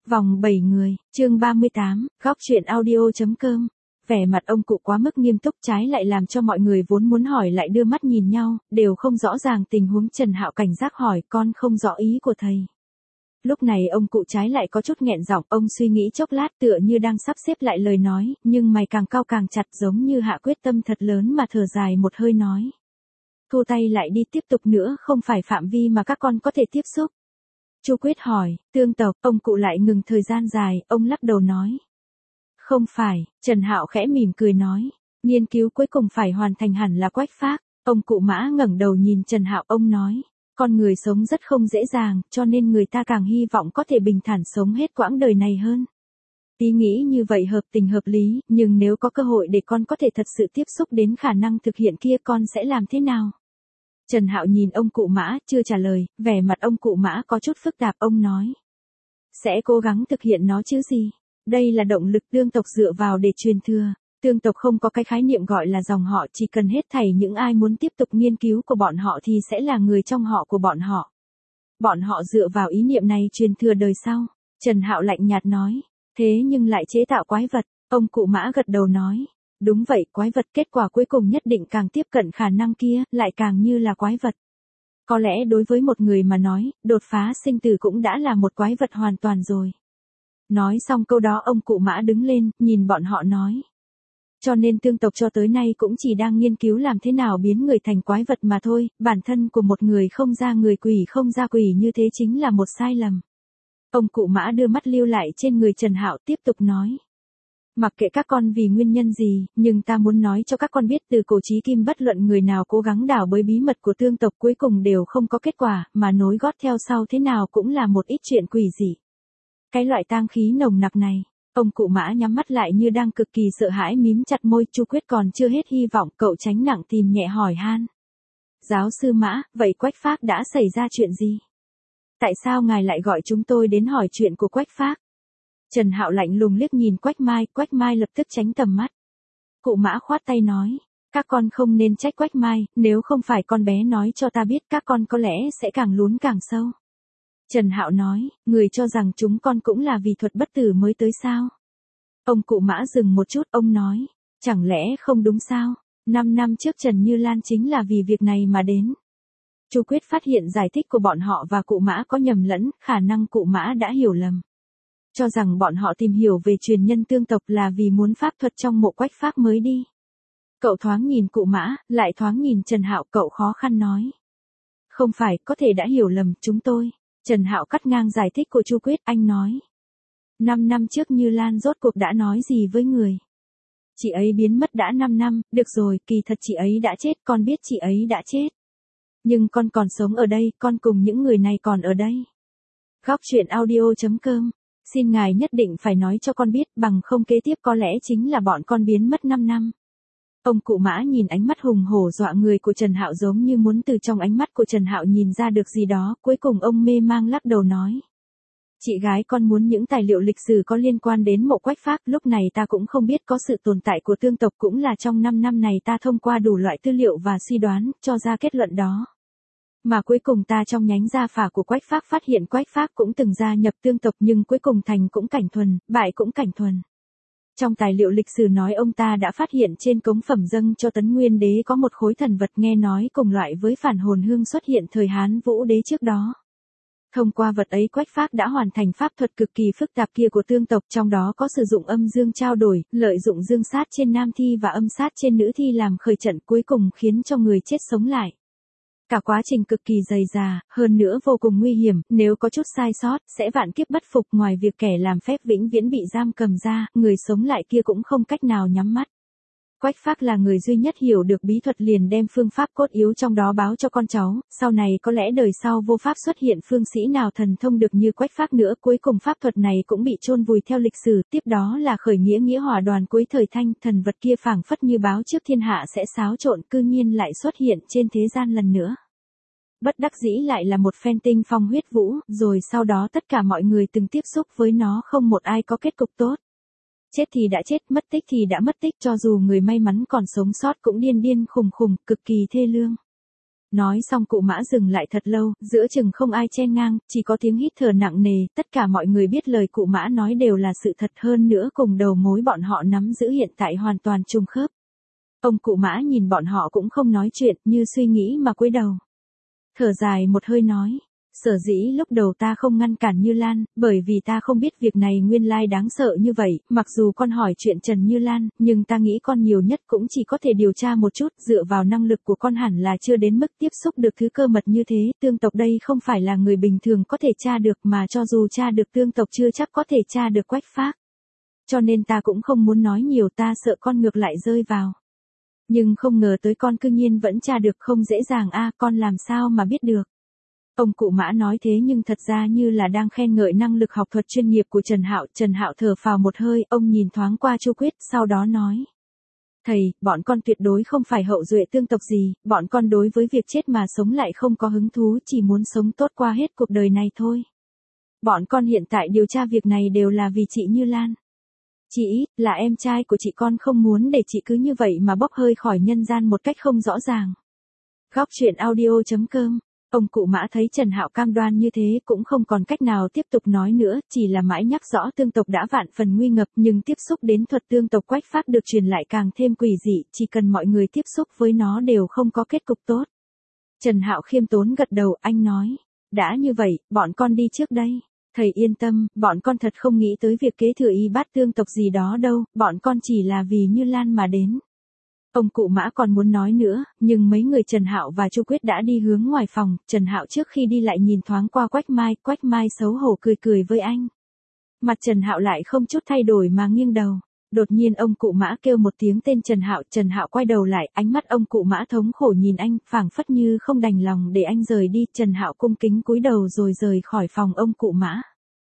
Vòng 7 người, chương 38, góc truyện audio.com. Vẻ mặt ông cụ quá mức nghiêm túc trái lại làm cho mọi người vốn muốn hỏi lại đưa mắt nhìn nhau, đều không rõ ràng tình huống. Trần Hạo cảnh giác hỏi, con không rõ ý của thầy. Lúc này ông cụ trái lại có chút nghẹn giọng, ông suy nghĩ chốc lát tựa như đang sắp xếp lại lời nói, nhưng mày càng cau càng chặt giống như hạ quyết tâm thật lớn mà thở dài một hơi nói. Thu tay lại đi, tiếp tục nữa không phải phạm vi mà các con có thể tiếp xúc. Chu Quyết hỏi, Tương Tộc, ông cụ lại ngừng thời gian dài, ông lắc đầu nói. Không phải, Trần Hạo khẽ mỉm cười nói, nghiên cứu cuối cùng phải hoàn thành hẳn là Quách Phác. Ông cụ Mã ngẩng đầu nhìn Trần Hạo, ông nói, con người sống rất không dễ dàng, cho nên người ta càng hy vọng có thể bình thản sống hết quãng đời này hơn. Ý nghĩ như vậy hợp tình hợp lý, nhưng nếu có cơ hội để con có thể thật sự tiếp xúc đến khả năng thực hiện kia, con sẽ làm thế nào? Trần Hạo nhìn ông cụ Mã, chưa trả lời, vẻ mặt ông cụ Mã có chút phức tạp, ông nói. Sẽ cố gắng thực hiện nó chứ gì? Đây là động lực tương tộc dựa vào để truyền thừa. Tương tộc không có cái khái niệm gọi là dòng họ, chỉ cần hết thảy những ai muốn tiếp tục nghiên cứu của bọn họ thì sẽ là người trong họ của bọn họ. Bọn họ dựa vào ý niệm này truyền thừa đời sau. Trần Hạo lạnh nhạt nói. Thế nhưng lại chế tạo quái vật. Ông cụ Mã gật đầu nói. Đúng vậy, quái vật, kết quả cuối cùng nhất định càng tiếp cận khả năng kia, lại càng như là quái vật. Có lẽ đối với một người mà nói, đột phá sinh tử cũng đã là một quái vật hoàn toàn rồi. Nói xong câu đó ông cụ Mã đứng lên, nhìn bọn họ nói. Cho nên tương tộc cho tới nay cũng chỉ đang nghiên cứu làm thế nào biến người thành quái vật mà thôi, bản thân của một người không ra người, quỷ không ra quỷ, như thế chính là một sai lầm. Ông cụ Mã đưa mắt lưu lại trên người Trần Hạo, tiếp tục nói. Mặc kệ các con vì nguyên nhân gì, nhưng ta muốn nói cho các con biết, từ cổ chí kim bất luận người nào cố gắng đào bới bí mật của tương tộc cuối cùng đều không có kết quả, mà nối gót theo sau thế nào cũng là một ít chuyện quỷ dị. Cái loại tang khí nồng nặc này, ông cụ Mã nhắm mắt lại như đang cực kỳ sợ hãi, mím chặt môi. Chu Quyết còn chưa hết hy vọng, cậu tránh nặng tìm nhẹ hỏi han. Giáo sư Mã, vậy Quách Phác đã xảy ra chuyện gì? Tại sao ngài lại gọi chúng tôi đến hỏi chuyện của Quách Phác? Trần Hạo lạnh lùng liếc nhìn Quách Mai lập tức tránh tầm mắt. Cụ Mã khoát tay nói, các con không nên trách Quách Mai, nếu không phải con bé nói cho ta biết, các con có lẽ sẽ càng lún càng sâu. Trần Hạo nói, người cho rằng chúng con cũng là vì thuật bất tử mới tới sao? Ông cụ Mã dừng một chút, ông nói, chẳng lẽ không đúng sao? 5 năm trước Trần Như Lan chính là vì việc này mà đến. Chu Quyết phát hiện giải thích của bọn họ và cụ Mã có nhầm lẫn, khả năng cụ Mã đã hiểu lầm. Cho rằng bọn họ tìm hiểu về truyền nhân tương tộc là vì muốn pháp thuật trong mộ Quách Phác mới đi. Cậu thoáng nhìn cụ Mã, lại thoáng nhìn Trần Hạo, cậu khó khăn nói. Không phải, có thể đã hiểu lầm, chúng tôi. Trần Hạo cắt ngang giải thích của Chu Quyết, anh nói. 5 năm trước Như Lan rốt cuộc đã nói gì với người? Chị ấy biến mất đã 5 năm, được rồi, kỳ thật chị ấy đã chết, con biết chị ấy đã chết. Nhưng con còn sống ở đây, con cùng những người này còn ở đây. Góc truyện audio.com. Xin ngài nhất định phải nói cho con biết, bằng không kế tiếp có lẽ chính là bọn con biến mất 5 năm. Ông cụ Mã nhìn ánh mắt hùng hổ dọa người của Trần Hạo, giống như muốn từ trong ánh mắt của Trần Hạo nhìn ra được gì đó, cuối cùng ông mê mang lắc đầu nói. Chị gái con muốn những tài liệu lịch sử có liên quan đến mộ Quách Phác, lúc này ta cũng không biết có sự tồn tại của tương tộc, cũng là trong 5 năm này ta thông qua đủ loại tư liệu và suy đoán, cho ra kết luận đó. Mà cuối cùng ta trong nhánh gia phả của Quách Phác phát hiện Quách Phác cũng từng gia nhập tương tộc, nhưng cuối cùng thành cũng cảnh thuần, bại cũng cảnh thuần. Trong tài liệu lịch sử nói ông ta đã phát hiện trên cống phẩm dâng cho Tấn Nguyên Đế có một khối thần vật nghe nói cùng loại với phản hồn hương xuất hiện thời Hán Vũ Đế trước đó. Thông qua vật ấy Quách Phác đã hoàn thành pháp thuật cực kỳ phức tạp kia của tương tộc, trong đó có sử dụng âm dương trao đổi, lợi dụng dương sát trên nam thi và âm sát trên nữ thi làm khởi trận, cuối cùng khiến cho người chết sống lại. Cả quá trình cực kỳ dày dà, hơn nữa vô cùng nguy hiểm, nếu có chút sai sót, sẽ vạn kiếp bất phục. Ngoài việc kẻ làm phép vĩnh viễn bị giam cầm ra, người sống lại kia cũng không cách nào nhắm mắt. Quách Phác là người duy nhất hiểu được bí thuật, liền đem phương pháp cốt yếu trong đó báo cho con cháu, sau này có lẽ đời sau vô pháp xuất hiện phương sĩ nào thần thông được như Quách Phác nữa. Cuối cùng pháp thuật này cũng bị chôn vùi theo lịch sử, tiếp đó là khởi nghĩa nghĩa hòa đoàn cuối thời Thanh, thần vật kia phảng phất như báo trước thiên hạ sẽ xáo trộn, cư nhiên lại xuất hiện trên thế gian lần nữa. Bất đắc dĩ lại là một phen tinh phong huyết vũ, rồi sau đó tất cả mọi người từng tiếp xúc với nó không một ai có kết cục tốt. Chết thì đã chết, mất tích thì đã mất tích, cho dù người may mắn còn sống sót cũng điên điên khùng khùng, cực kỳ thê lương. Nói xong cụ Mã dừng lại thật lâu, giữa chừng không ai chen ngang, chỉ có tiếng hít thở nặng nề, tất cả mọi người biết lời cụ Mã nói đều là sự thật hơn nữa cùng đầu mối bọn họ nắm giữ hiện tại hoàn toàn trùng khớp. Ông cụ Mã nhìn bọn họ cũng không nói chuyện, như suy nghĩ mà cúi đầu. Thở dài một hơi nói, sở dĩ lúc đầu ta không ngăn cản Như Lan, bởi vì ta không biết việc này nguyên lai đáng sợ như vậy, mặc dù con hỏi chuyện Trần Như Lan, nhưng ta nghĩ con nhiều nhất cũng chỉ có thể điều tra một chút, dựa vào năng lực của con hẳn là chưa đến mức tiếp xúc được thứ cơ mật như thế, tương tộc đây không phải là người bình thường có thể tra được mà cho dù tra được tương tộc chưa chắc có thể tra được Quách Phác. Cho nên ta cũng không muốn nói nhiều, ta sợ con ngược lại rơi vào. Nhưng không ngờ tới con cư nhiên vẫn tra được, không dễ dàng a, con làm sao mà biết được. Ông cụ Mã nói thế nhưng thật ra như là đang khen ngợi năng lực học thuật chuyên nghiệp của Trần Hạo thở phào một hơi, ông nhìn thoáng qua Chu Quyết, sau đó nói. Thầy, bọn con tuyệt đối không phải hậu duệ tương tộc gì, bọn con đối với việc chết mà sống lại không có hứng thú, chỉ muốn sống tốt qua hết cuộc đời này thôi. Bọn con hiện tại điều tra việc này đều là vì chị Như Lan. Chỉ ít là em trai của chị, con không muốn để chị cứ như vậy mà bốc hơi khỏi nhân gian một cách không rõ ràng. Góc truyện audio.com. Ông cụ Mã thấy Trần Hạo cam đoan như thế cũng không còn cách nào tiếp tục nói nữa, chỉ là mãi nhắc rõ tương tộc đã vạn phần nguy ngập, nhưng tiếp xúc đến thuật tương tộc Quách Phác được truyền lại càng thêm quỷ dị, chỉ cần mọi người tiếp xúc với nó đều không có kết cục tốt. Trần Hạo khiêm tốn gật đầu, anh nói, đã như vậy, bọn con đi trước đây. Thầy yên tâm, bọn con thật không nghĩ tới việc kế thừa y bát tương tộc gì đó đâu, bọn con chỉ là vì Như Lan mà đến. Ông cụ Mã còn muốn nói nữa, nhưng mấy người Trần Hạo và Chu Quyết đã đi hướng ngoài phòng, Trần Hạo trước khi đi lại nhìn thoáng qua Quách Mai xấu hổ cười cười với anh. Mặt Trần Hạo lại không chút thay đổi mà nghiêng đầu. Đột nhiên ông cụ Mã kêu một tiếng tên Trần Hạo quay đầu lại, ánh mắt ông cụ Mã thống khổ nhìn anh, phảng phất như không đành lòng để anh rời đi, Trần Hạo cung kính cúi đầu rồi rời khỏi phòng ông cụ Mã.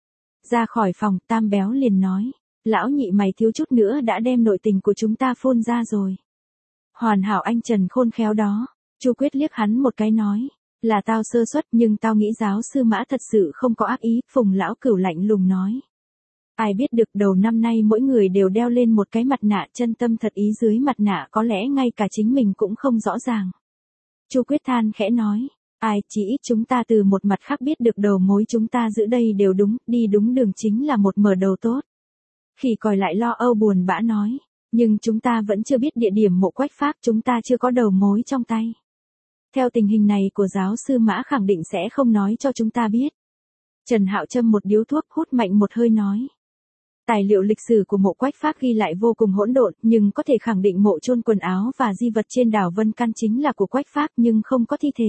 Ra khỏi phòng, Tam Béo liền nói, lão nhị mày thiếu chút nữa đã đem nội tình của chúng ta phun ra rồi. Hoàn hảo anh Trần khôn khéo đó. Chu Quyết liếc hắn một cái nói, là tao sơ suất nhưng tao nghĩ giáo sư Mã thật sự không có ác ý, Phùng lão cửu lạnh lùng nói. Ai biết được đầu năm nay mỗi người đều đeo lên một cái mặt nạ, chân tâm thật ý dưới mặt nạ có lẽ ngay cả chính mình cũng không rõ ràng. Chu Quyết than khẽ nói, ai, chỉ ít chúng ta từ một mặt khác biết được đầu mối chúng ta giữ đây đều đúng, đi đúng đường chính là một mở đầu tốt. Khỉ còi lại lo âu buồn bã nói, nhưng chúng ta vẫn chưa biết địa điểm mộ Quách Phác, chúng ta chưa có đầu mối trong tay. Theo tình hình này của giáo sư Mã khẳng định sẽ không nói cho chúng ta biết. Trần Hạo châm một điếu thuốc, hút mạnh một hơi nói. Tài liệu lịch sử của mộ Quách Phác ghi lại vô cùng hỗn độn, nhưng có thể khẳng định mộ chôn quần áo và di vật trên đảo Vân Căn chính là của Quách Phác nhưng không có thi thể.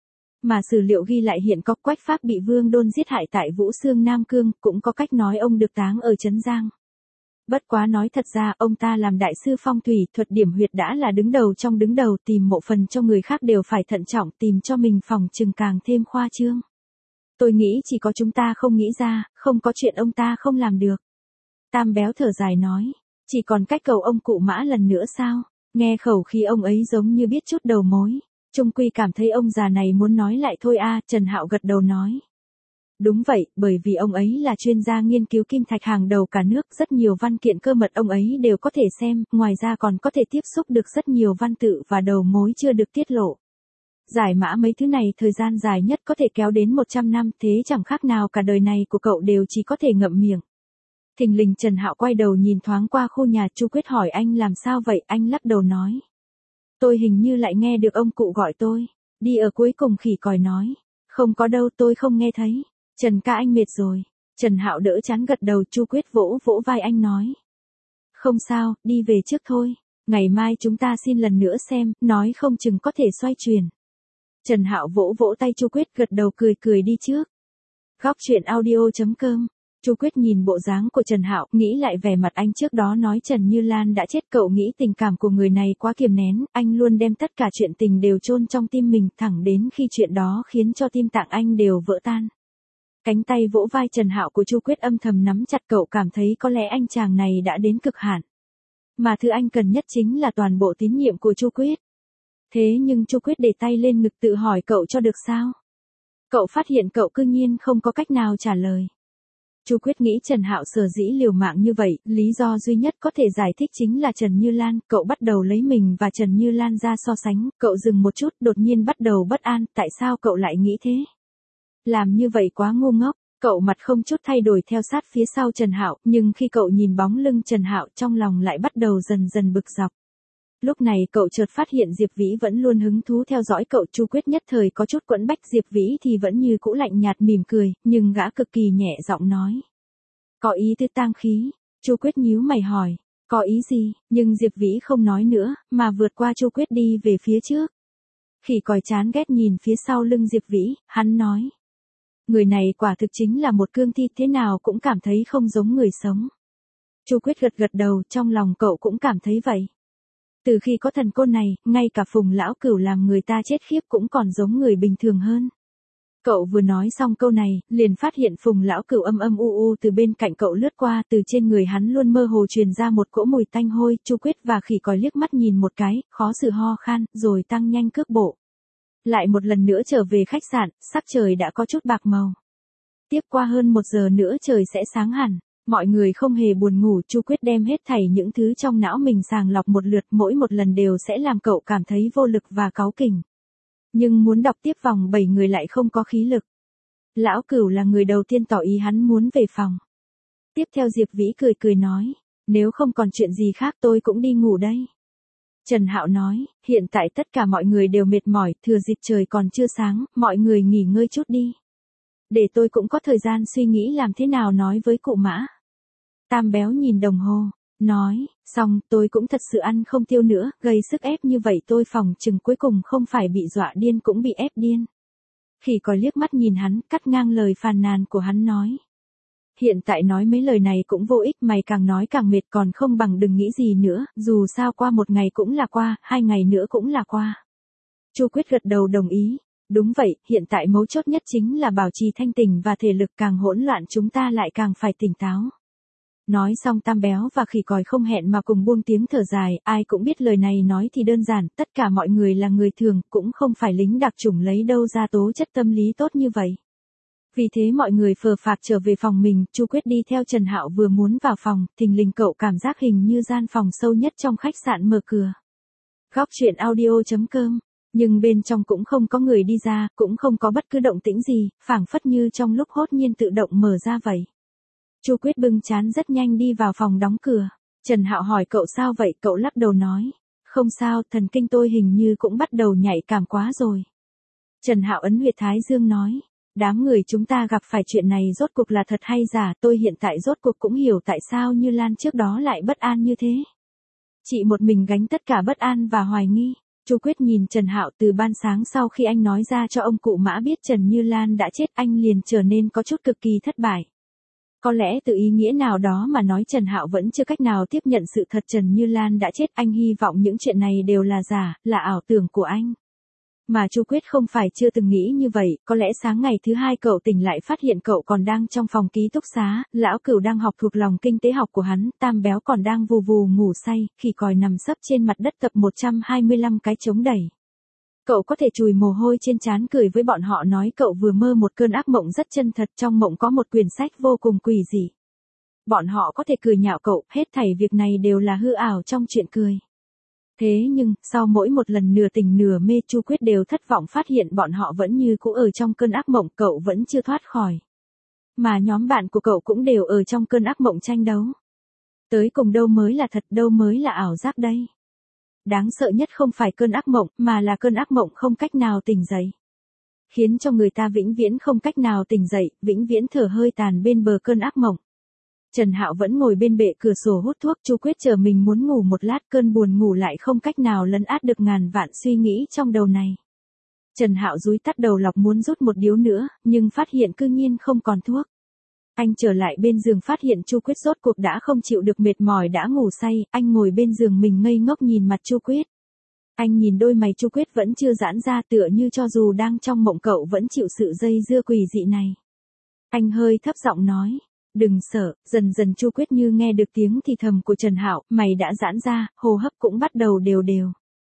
Mà sử liệu ghi lại hiện có Quách Phác bị Vương Đôn giết hại tại Vũ Xương Nam Cương, cũng có cách nói ông được táng ở Trấn Giang. Bất quá nói thật ra, ông ta làm đại sư phong thủy, thuật điểm huyệt đã là đứng đầu trong đứng đầu, tìm mộ phần cho người khác đều phải thận trọng, tìm cho mình phòng chừng càng thêm khoa trương. Tôi nghĩ chỉ có chúng ta không nghĩ ra, không có chuyện ông ta không làm được. Tam Béo thở dài nói, chỉ còn cách cầu ông cụ Mã lần nữa sao? Nghe khẩu khí ông ấy giống như biết chút đầu mối. Trung quy cảm thấy ông già này muốn nói lại thôi a. Trần Hạo gật đầu nói. Đúng vậy, bởi vì ông ấy là chuyên gia nghiên cứu kim thạch hàng đầu cả nước, rất nhiều văn kiện cơ mật ông ấy đều có thể xem, ngoài ra còn có thể tiếp xúc được rất nhiều văn tự và đầu mối chưa được tiết lộ. Giải mã mấy thứ này thời gian dài nhất có thể kéo đến 100 năm, thế chẳng khác nào cả đời này của cậu đều chỉ có thể ngậm miệng. Thình lình Trần Hạo quay đầu nhìn thoáng qua khu nhà, Chu Quyết hỏi anh làm sao vậy, anh lắc đầu nói. Tôi hình như lại nghe được ông cụ gọi tôi. Đi ở cuối cùng khỉ còi nói. Không có đâu, tôi không nghe thấy. Trần ca anh mệt rồi. Trần Hạo đỡ chán gật đầu, Chu Quyết vỗ vỗ vai anh nói. Không sao, đi về trước thôi. Ngày mai chúng ta xin lần nữa xem, nói không chừng có thể xoay chuyển. Trần Hạo vỗ vỗ tay Chu Quyết gật đầu cười cười đi trước. Góc truyện audio.com. Chu Quyết nhìn bộ dáng của Trần Hạo, nghĩ lại vẻ mặt anh trước đó nói Trần Như Lan đã chết, cậu nghĩ tình cảm của người này quá kiềm nén, anh luôn đem tất cả chuyện tình đều chôn trong tim mình, thẳng đến khi chuyện đó khiến cho tim tạng anh đều vỡ tan. Cánh tay vỗ vai Trần Hạo của Chu Quyết âm thầm nắm chặt, cậu cảm thấy có lẽ anh chàng này đã đến cực hạn. Mà thứ anh cần nhất chính là toàn bộ tín nhiệm của Chu Quyết. Thế nhưng Chu Quyết để tay lên ngực tự hỏi cậu cho được sao? Cậu phát hiện cậu cư nhiên không có cách nào trả lời. Chu Quyết nghĩ Trần Hạo sở dĩ liều mạng như vậy, lý do duy nhất có thể giải thích chính là Trần Như Lan, cậu bắt đầu lấy mình và Trần Như Lan ra so sánh, cậu dừng một chút, đột nhiên bắt đầu bất an, tại sao cậu lại nghĩ thế? Làm như vậy quá ngu ngốc, cậu mặt không chút thay đổi theo sát phía sau Trần Hạo, nhưng khi cậu nhìn bóng lưng Trần Hạo trong lòng lại bắt đầu dần dần bực dọc. Lúc này cậu chợt phát hiện Diệp Vĩ vẫn luôn hứng thú theo dõi cậu. Chu Quyết nhất thời có chút quẫn bách, Diệp Vĩ thì vẫn như cũ lạnh nhạt mỉm cười, nhưng gã cực kỳ nhẹ giọng nói. Có ý tứ tang khí, Chu Quyết nhíu mày hỏi, có ý gì, nhưng Diệp Vĩ không nói nữa, mà vượt qua Chu Quyết đi về phía trước. Khỉ còi chán ghét nhìn phía sau lưng Diệp Vĩ, hắn nói. Người này quả thực chính là một cương thi, thế nào cũng cảm thấy không giống người sống. Chu Quyết gật gật đầu, trong lòng cậu cũng cảm thấy vậy. Từ khi có thần côn này, ngay cả Phùng lão cửu làm người ta chết khiếp cũng còn giống người bình thường hơn. Cậu vừa nói xong câu này, liền phát hiện Phùng lão cửu âm âm u u từ bên cạnh cậu lướt qua, từ trên người hắn luôn mơ hồ truyền ra một cỗ mùi tanh hôi. Chu Quyết và Khỉ còi liếc mắt nhìn một cái, khó xử ho khan, rồi tăng nhanh cước bộ. Lại một lần nữa trở về khách sạn, sắc trời đã có chút bạc màu. Tiếp qua hơn 1 giờ nữa trời sẽ sáng hẳn. Mọi người không hề buồn ngủ, Chu Quyết đem hết thảy những thứ trong não mình sàng lọc một lượt, mỗi một lần đều sẽ làm cậu cảm thấy vô lực và cáu kỉnh. Nhưng muốn đọc tiếp vòng 7 người lại không có khí lực. Lão Cửu là người đầu tiên tỏ ý hắn muốn về phòng. Tiếp theo Diệp Vĩ cười cười nói, nếu không còn chuyện gì khác tôi cũng đi ngủ đây. Trần Hạo nói, hiện tại tất cả mọi người đều mệt mỏi, thừa dịp trời còn chưa sáng, mọi người nghỉ ngơi chút đi. Để tôi cũng có thời gian suy nghĩ làm thế nào nói với cụ Mã. Tam Béo nhìn đồng hồ, nói, xong tôi cũng thật sự ăn không tiêu nữa, gây sức ép như vậy tôi phòng chừng cuối cùng không phải bị dọa điên cũng bị ép điên. Khỉ còi liếc mắt nhìn hắn, cắt ngang lời phàn nàn của hắn nói. Hiện tại nói mấy lời này cũng vô ích, mày càng nói càng mệt, còn không bằng đừng nghĩ gì nữa, dù sao qua 1 ngày cũng là qua, 2 ngày nữa cũng là qua. Chu Quyết gật đầu đồng ý. Đúng vậy, hiện tại mấu chốt nhất chính là bảo trì thanh tỉnh và thể lực, càng hỗn loạn chúng ta lại càng phải tỉnh táo. Nói xong Tam Béo và Khỉ còi không hẹn mà cùng buông tiếng thở dài, ai cũng biết lời này nói thì đơn giản, tất cả mọi người là người thường, cũng không phải lính đặc chủng lấy đâu ra tố chất tâm lý tốt như vậy. Vì thế mọi người phờ phạc trở về phòng mình, Chu Quyết đi theo Trần Hạo vừa muốn vào phòng, thình lình cậu cảm giác hình như gian phòng sâu nhất trong khách sạn mở cửa. Góc truyện audio.com. Nhưng bên trong cũng không có người đi ra, cũng không có bất cứ động tĩnh gì, phảng phất như trong lúc hốt nhiên tự động mở ra vậy. Chu Quyết bưng chán rất nhanh đi vào phòng đóng cửa. Trần Hạo hỏi cậu sao vậy, cậu lắc đầu nói. Không sao, thần kinh tôi hình như cũng bắt đầu nhạy cảm quá rồi. Trần Hạo ấn huyệt thái dương nói. Đám người chúng ta gặp phải chuyện này rốt cuộc là thật hay giả, tôi hiện tại rốt cuộc cũng hiểu tại sao Như Lan trước đó lại bất an như thế. Chị một mình gánh tất cả bất an và hoài nghi. Chu Quyết nhìn Trần Hạo, từ ban sáng sau khi anh nói ra cho ông cụ Mã biết Trần Như Lan đã chết, anh liền trở nên có chút cực kỳ thất bại. Có lẽ từ ý nghĩa nào đó mà nói Trần Hạo vẫn chưa cách nào tiếp nhận sự thật Trần Như Lan đã chết, anh hy vọng những chuyện này đều là giả, là ảo tưởng của anh. Mà Chu Quyết không phải chưa từng nghĩ như vậy, có lẽ sáng ngày thứ 2 cậu tỉnh lại phát hiện cậu còn đang trong phòng ký túc xá, Lão Cửu đang học thuộc lòng kinh tế học của hắn, Tam Béo còn đang vù vù ngủ say, Khỉ còi nằm sấp trên mặt đất tập 125 cái chống đẩy. Cậu có thể chùi mồ hôi trên trán cười với bọn họ nói cậu vừa mơ một cơn ác mộng rất chân thật, trong mộng có một quyển sách vô cùng quỷ dị. Bọn họ có thể cười nhạo cậu, hết thảy việc này đều là hư ảo trong chuyện cười. Thế nhưng, sau mỗi một lần nửa tỉnh nửa mê, Chu Quyết đều thất vọng phát hiện bọn họ vẫn như cũ ở trong cơn ác mộng, cậu vẫn chưa thoát khỏi. Mà nhóm bạn của cậu cũng đều ở trong cơn ác mộng tranh đấu. Tới cùng đâu mới là thật, đâu mới là ảo giác đây. Đáng sợ nhất không phải cơn ác mộng, mà là cơn ác mộng không cách nào tỉnh dậy. Khiến cho người ta vĩnh viễn không cách nào tỉnh dậy, vĩnh viễn thở hơi tàn bên bờ cơn ác mộng. Trần Hạo vẫn ngồi bên bệ cửa sổ hút thuốc, Chu Quyết chờ mình muốn ngủ một lát, cơn buồn ngủ lại không cách nào lấn át được ngàn vạn suy nghĩ trong đầu này. Trần Hạo dúi tắt đầu lọc muốn rút một điếu nữa, nhưng phát hiện cư nhiên không còn thuốc. Anh trở lại bên giường phát hiện Chu Quyết rốt cuộc đã không chịu được mệt mỏi đã ngủ say, anh ngồi bên giường mình ngây ngốc nhìn mặt Chu Quyết. Anh nhìn đôi mày Chu Quyết vẫn chưa giãn ra, tựa như cho dù đang trong mộng cậu vẫn chịu sự dây dưa quỷ dị này. Anh hơi thấp giọng nói. Đừng sợ, dần dần Chu Quyết như nghe được tiếng thì thầm của Trần Hạo, mày đã giãn ra, hô hấp cũng bắt đầu đều đều.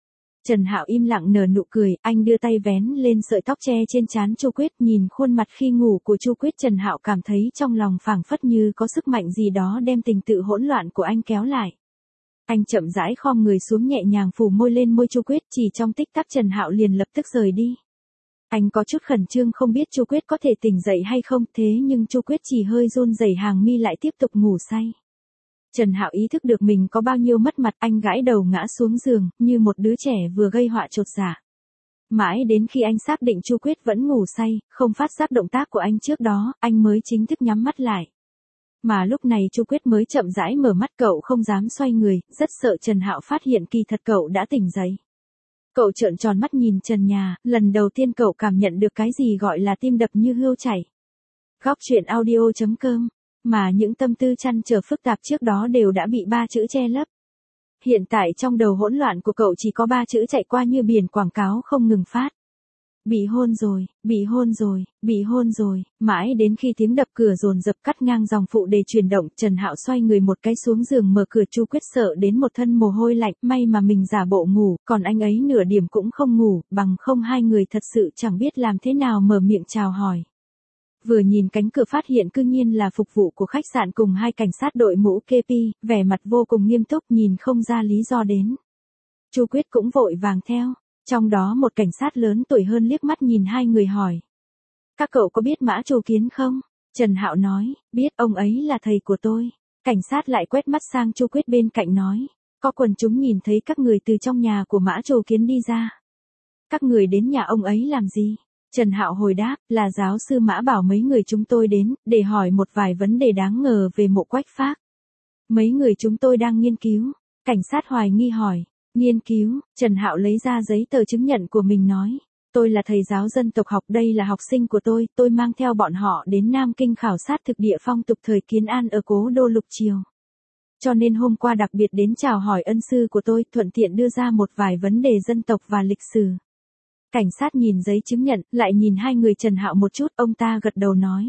Trần Hạo im lặng nở nụ cười, anh đưa tay vén lên sợi tóc che trên trán Chu Quyết, nhìn khuôn mặt khi ngủ của Chu Quyết, Trần Hạo cảm thấy trong lòng phảng phất như có sức mạnh gì đó đem tình tự hỗn loạn của anh kéo lại. Anh chậm rãi khom người xuống nhẹ nhàng phủ môi lên môi Chu Quyết, chỉ trong tích tắc Trần Hạo liền lập tức rời đi. Anh có chút khẩn trương không biết Chu Quyết có thể tỉnh dậy hay không, thế nhưng Chu Quyết chỉ hơi run rẩy hàng mi lại tiếp tục ngủ say. Trần Hạo ý thức được mình có bao nhiêu mất mặt, anh gãi đầu ngã xuống giường, như một đứa trẻ vừa gây họa chột dạ. Mãi đến khi anh xác định Chu Quyết vẫn ngủ say, không phát giác động tác của anh trước đó, anh mới chính thức nhắm mắt lại. Mà lúc này Chu Quyết mới chậm rãi mở mắt, cậu không dám xoay người, rất sợ Trần Hạo phát hiện kỳ thật cậu đã tỉnh dậy. Cậu trợn tròn mắt nhìn trần nhà, lần đầu tiên cậu cảm nhận được cái gì gọi là tim đập như hươu chảy. Góc truyện audio.com, mà những tâm tư trăn trở phức tạp trước đó đều đã bị 3 chữ che lấp. Hiện tại trong đầu hỗn loạn của cậu chỉ có 3 chữ chạy qua như biển quảng cáo không ngừng phát. Bị hôn rồi, bị hôn rồi, bị hôn rồi, mãi đến khi tiếng đập cửa dồn dập cắt ngang dòng phụ đề chuyển động, Trần Hạo xoay người một cái xuống giường mở cửa. Chu Quyết sợ đến một thân mồ hôi lạnh, may mà mình giả bộ ngủ, còn anh ấy nửa điểm cũng không ngủ, bằng không hai người thật sự chẳng biết làm thế nào mở miệng chào hỏi. Vừa nhìn cánh cửa phát hiện cư nhiên là phục vụ của khách sạn cùng 2 cảnh sát đội mũ KP, vẻ mặt vô cùng nghiêm túc, nhìn không ra lý do đến. Chu Quyết cũng vội vàng theo. Trong đó một cảnh sát lớn tuổi hơn liếc mắt nhìn hai người hỏi. Các cậu có biết Mã Trù Kiến không? Trần Hạo nói, biết, ông ấy là thầy của tôi. Cảnh sát lại quét mắt sang Chu Quyết bên cạnh nói, có quần chúng nhìn thấy các người từ trong nhà của Mã Trù Kiến đi ra. Các người đến nhà ông ấy làm gì? Trần Hạo hồi đáp, là giáo sư Mã bảo mấy người chúng tôi đến, để hỏi một vài vấn đề đáng ngờ về mộ Quách Phác. Mấy người chúng tôi đang nghiên cứu. Cảnh sát hoài nghi hỏi. Nghiên cứu, Trần Hạo lấy ra giấy tờ chứng nhận của mình nói. Tôi là thầy giáo dân tộc học, đây là học sinh của tôi mang theo bọn họ đến Nam Kinh khảo sát thực địa phong tục thời Kiến An ở cố đô Lục Triều. Cho nên hôm qua đặc biệt đến chào hỏi ân sư của tôi, thuận tiện đưa ra một vài vấn đề dân tộc và lịch sử. Cảnh sát nhìn giấy chứng nhận, lại nhìn hai người Trần Hạo một chút, ông ta gật đầu nói.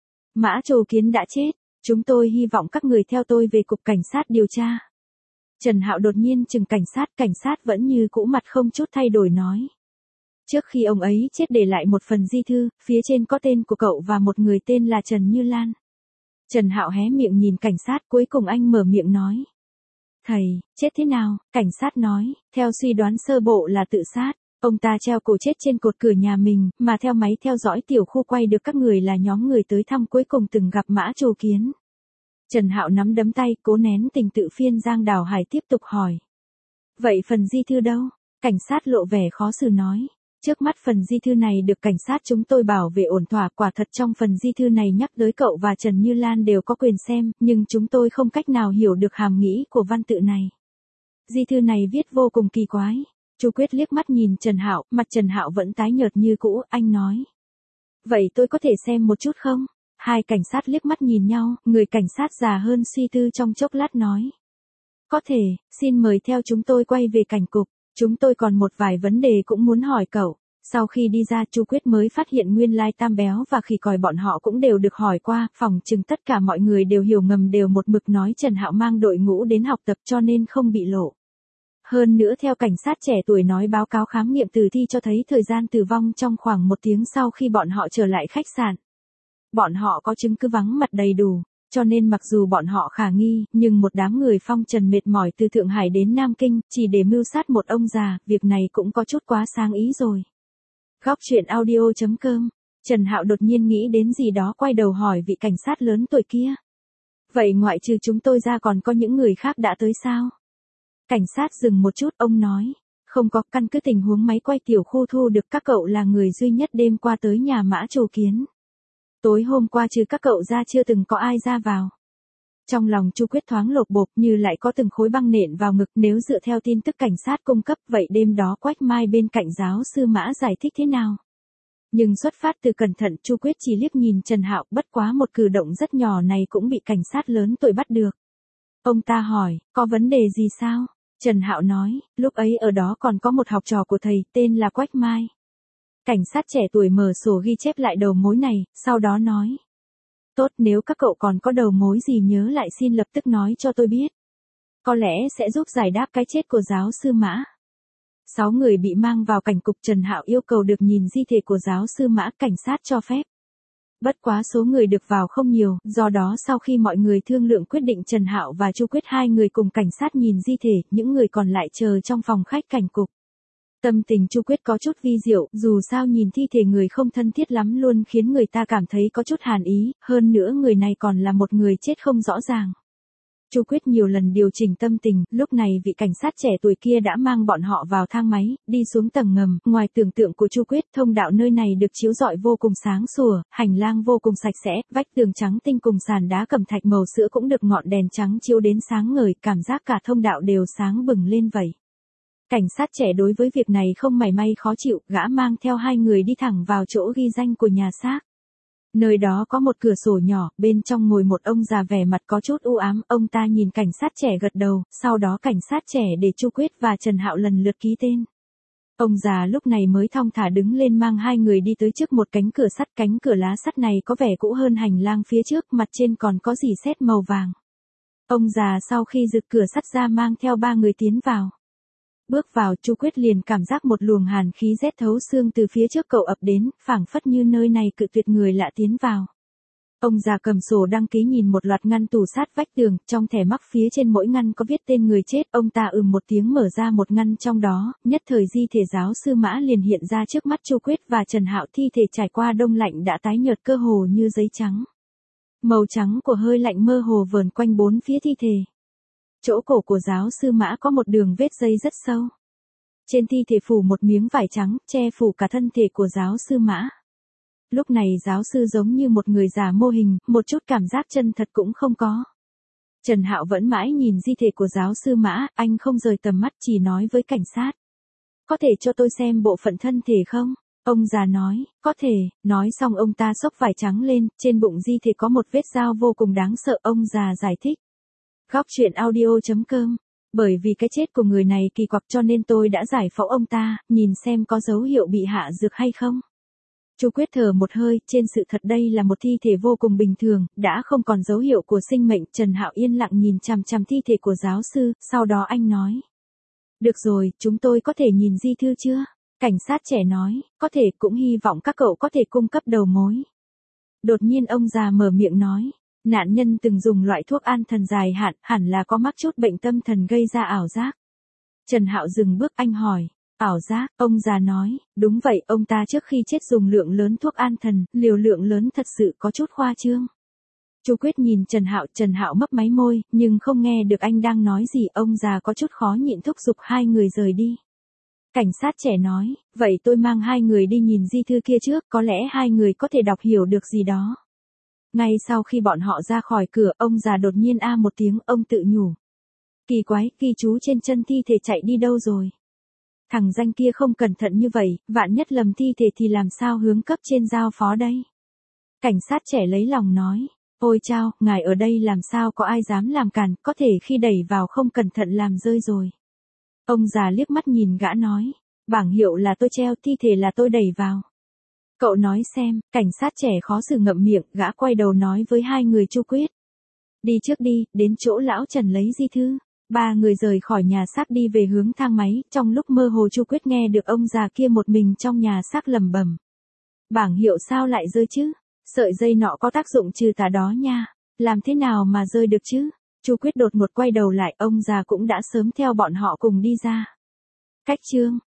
Mã Trù Kiến đã chết, chúng tôi hy vọng các người theo tôi về cục cảnh sát điều tra. Trần Hạo đột nhiên chừng cảnh sát vẫn như cũ mặt không chút thay đổi nói. Trước khi ông ấy chết để lại một phần di thư, phía trên có tên của cậu và một người tên là Trần Như Lan. Trần Hạo hé miệng nhìn cảnh sát, cuối cùng anh mở miệng nói. Thầy, chết thế nào? Cảnh sát nói, theo suy đoán sơ bộ là tự sát. Ông ta treo cổ chết trên cột cửa nhà mình, mà theo máy theo dõi tiểu khu quay được các người là nhóm người tới thăm cuối cùng từng gặp Mã Trù Kiến. Trần Hạo nắm đấm tay, cố nén tình tự phiên Giang Đào Hải tiếp tục hỏi. Vậy phần di thư đâu? Cảnh sát lộ vẻ khó xử nói. Trước mắt phần di thư này được cảnh sát chúng tôi bảo vệ ổn thỏa, quả thật trong phần di thư này nhắc tới cậu và Trần Như Lan đều có quyền xem, nhưng chúng tôi không cách nào hiểu được hàm nghĩa của văn tự này. Di thư này viết vô cùng kỳ quái. Chu Quyết liếc mắt nhìn Trần Hạo, mặt Trần Hạo vẫn tái nhợt như cũ, anh nói. Vậy tôi có thể xem một chút không? Hai cảnh sát liếc mắt nhìn nhau, người cảnh sát già hơn suy tư trong chốc lát nói. Có thể, xin mời theo chúng tôi quay về cảnh cục, chúng tôi còn một vài vấn đề cũng muốn hỏi cậu. Sau khi đi ra, Chu Quyết mới phát hiện nguyên lai Tam Béo và Khỉ Còi bọn họ cũng đều được hỏi qua, phỏng chừng tất cả mọi người đều hiểu ngầm đều một mực nói Trần Hạo mang đội ngũ đến học tập cho nên không bị lộ. Hơn nữa theo cảnh sát trẻ tuổi nói báo cáo khám nghiệm tử thi cho thấy thời gian tử vong trong khoảng 1 tiếng sau khi bọn họ trở lại khách sạn. Bọn họ có chứng cứ vắng mặt đầy đủ, cho nên mặc dù bọn họ khả nghi, nhưng một đám người phong trần mệt mỏi từ Thượng Hải đến Nam Kinh, chỉ để mưu sát một ông già, việc này cũng có chút quá sáng ý rồi. Góc truyện audio.com, Trần Hạo đột nhiên nghĩ đến gì đó quay đầu hỏi vị cảnh sát lớn tuổi kia. Vậy ngoại trừ chúng tôi ra còn có những người khác đã tới sao? Cảnh sát dừng một chút, ông nói. Không có, căn cứ tình huống máy quay tiểu khu thu được các cậu là người duy nhất đêm qua tới nhà Mã Trù Kiến. Tối hôm qua trừ các cậu ra chưa từng có ai ra vào. Trong lòng Chu Quyết thoáng lột bột như lại có từng khối băng nện vào ngực, nếu dựa theo tin tức cảnh sát cung cấp vậy đêm đó Quách Mai bên cạnh giáo sư Mã giải thích thế nào? Nhưng xuất phát từ cẩn thận, Chu Quyết chỉ liếc nhìn Trần Hạo, bất quá một cử động rất nhỏ này cũng bị cảnh sát lớn tuổi bắt được. Ông ta hỏi, có vấn đề gì sao? Trần Hạo nói, lúc ấy ở đó còn có một học trò của thầy, tên là Quách Mai. Cảnh sát trẻ tuổi mở sổ ghi chép lại đầu mối này, sau đó nói. Tốt, nếu các cậu còn có đầu mối gì nhớ lại xin lập tức nói cho tôi biết. Có lẽ sẽ giúp giải đáp cái chết của giáo sư Mã. 6 người bị mang vào cảnh cục, Trần Hạo yêu cầu được nhìn di thể của giáo sư Mã, cảnh sát cho phép. Bất quá số người được vào không nhiều, do đó sau khi mọi người thương lượng quyết định Trần Hạo và Chu Quyết hai người cùng cảnh sát nhìn di thể, những người còn lại chờ trong phòng khách cảnh cục. Tâm tình Chu Quyết có chút vi diệu, dù sao nhìn thi thể người không thân thiết lắm luôn khiến người ta cảm thấy có chút hàn ý, hơn nữa người này còn là một người chết không rõ ràng. Chu Quyết nhiều lần điều chỉnh tâm tình, lúc này vị cảnh sát trẻ tuổi kia đã mang bọn họ vào thang máy, đi xuống tầng ngầm, ngoài tưởng tượng của Chu Quyết, thông đạo nơi này được chiếu rọi vô cùng sáng sủa, hành lang vô cùng sạch sẽ, vách tường trắng tinh cùng sàn đá cẩm thạch màu sữa cũng được ngọn đèn trắng chiếu đến sáng ngời, cảm giác cả thông đạo đều sáng bừng lên vậy. Cảnh sát trẻ đối với việc này không mảy may khó chịu, gã mang theo hai người đi thẳng vào chỗ ghi danh của nhà xác. Nơi đó có một cửa sổ nhỏ, bên trong ngồi một ông già vẻ mặt có chút u ám, ông ta nhìn cảnh sát trẻ gật đầu, sau đó cảnh sát trẻ để Chu Quyết và Trần Hạo lần lượt ký tên. Ông già lúc này mới thong thả đứng lên mang hai người đi tới trước một cánh cửa sắt, cánh cửa lá sắt này có vẻ cũ hơn hành lang phía trước, mặt trên còn có rỉ sét màu vàng. Ông già sau khi giật cửa sắt ra mang theo ba người tiến vào. Bước vào, Chu Quyết liền cảm giác một luồng hàn khí rét thấu xương từ phía trước cậu ập đến, phảng phất như nơi này cự tuyệt người lạ tiến vào. Ông già cầm sổ đăng ký nhìn một loạt ngăn tủ sát vách tường, trong thẻ mắc phía trên mỗi ngăn có viết tên người chết, ông ta một tiếng mở ra một ngăn trong đó, nhất thời di thể giáo sư Mã liền hiện ra trước mắt Chu Quyết và Trần Hạo, thi thể trải qua đông lạnh đã tái nhợt cơ hồ như giấy trắng. Màu trắng của hơi lạnh mơ hồ vờn quanh bốn phía thi thể. Chỗ cổ của giáo sư Mã có một đường vết dây rất sâu. Trên thi thể phủ một miếng vải trắng, che phủ cả thân thể của giáo sư Mã. Lúc này giáo sư giống như một người già mô hình, một chút cảm giác chân thật cũng không có. Trần Hạo vẫn mãi nhìn di thể của giáo sư Mã, anh không rời tầm mắt, chỉ nói với cảnh sát. Có thể cho tôi xem bộ phận thân thể không? Ông già nói, có thể, nói xong ông ta xốc vải trắng lên, trên bụng di thể có một vết dao vô cùng đáng sợ, ông già giải thích. Góc truyện audio.com. Bởi vì cái chết của người này kỳ quặc cho nên tôi đã giải phẫu ông ta, nhìn xem có dấu hiệu bị hạ dược hay không. Chu Quyết thở một hơi, trên sự thật đây là một thi thể vô cùng bình thường, đã không còn dấu hiệu của sinh mệnh. Trần Hạo yên lặng nhìn chằm chằm thi thể của giáo sư, sau đó anh nói. Được rồi, chúng tôi có thể nhìn di thư chưa? Cảnh sát trẻ nói, có thể, cũng hy vọng các cậu có thể cung cấp đầu mối. Đột nhiên ông già mở miệng nói. Nạn nhân từng dùng loại thuốc an thần dài hạn, hẳn là có mắc chút bệnh tâm thần gây ra ảo giác. Trần Hạo dừng bước, anh hỏi, ảo giác, ông già nói, đúng vậy, ông ta trước khi chết dùng lượng lớn thuốc an thần, liều lượng lớn thật sự có chút khoa trương. Chu Quyết nhìn Trần Hạo mấp máy môi, nhưng không nghe được anh đang nói gì, ông già có chút khó nhịn thúc giục hai người rời đi. Cảnh sát trẻ nói, vậy tôi mang hai người đi nhìn di thư kia trước, có lẽ hai người có thể đọc hiểu được gì đó. Ngay sau khi bọn họ ra khỏi cửa, ông già đột nhiên một tiếng, ông tự nhủ. Kỳ quái, ghi chú trên chân thi thể chạy đi đâu rồi? Thằng danh kia không cẩn thận như vậy, vạn nhất lầm thi thể thì làm sao hướng cấp trên giao phó đây? Cảnh sát trẻ lấy lòng nói, ôi chao, ngài ở đây làm sao có ai dám làm cản, có thể khi đẩy vào không cẩn thận làm rơi rồi. Ông già liếc mắt nhìn gã nói, bảng hiệu là tôi treo, thi thể là tôi đẩy vào. Cậu nói xem, cảnh sát trẻ khó xử ngậm miệng, gã quay đầu nói với hai người Chu Quyết. Đi trước đi, đến chỗ lão Trần lấy di thư. Ba người rời khỏi nhà xác đi về hướng thang máy, trong lúc mơ hồ Chu Quyết nghe được ông già kia một mình trong nhà xác lẩm bẩm. Bảng hiệu sao lại rơi chứ? Sợi dây nọ có tác dụng trừ tà đó nha. Làm thế nào mà rơi được chứ? Chu Quyết đột ngột quay đầu lại, ông già cũng đã sớm theo bọn họ cùng đi ra. Cách chương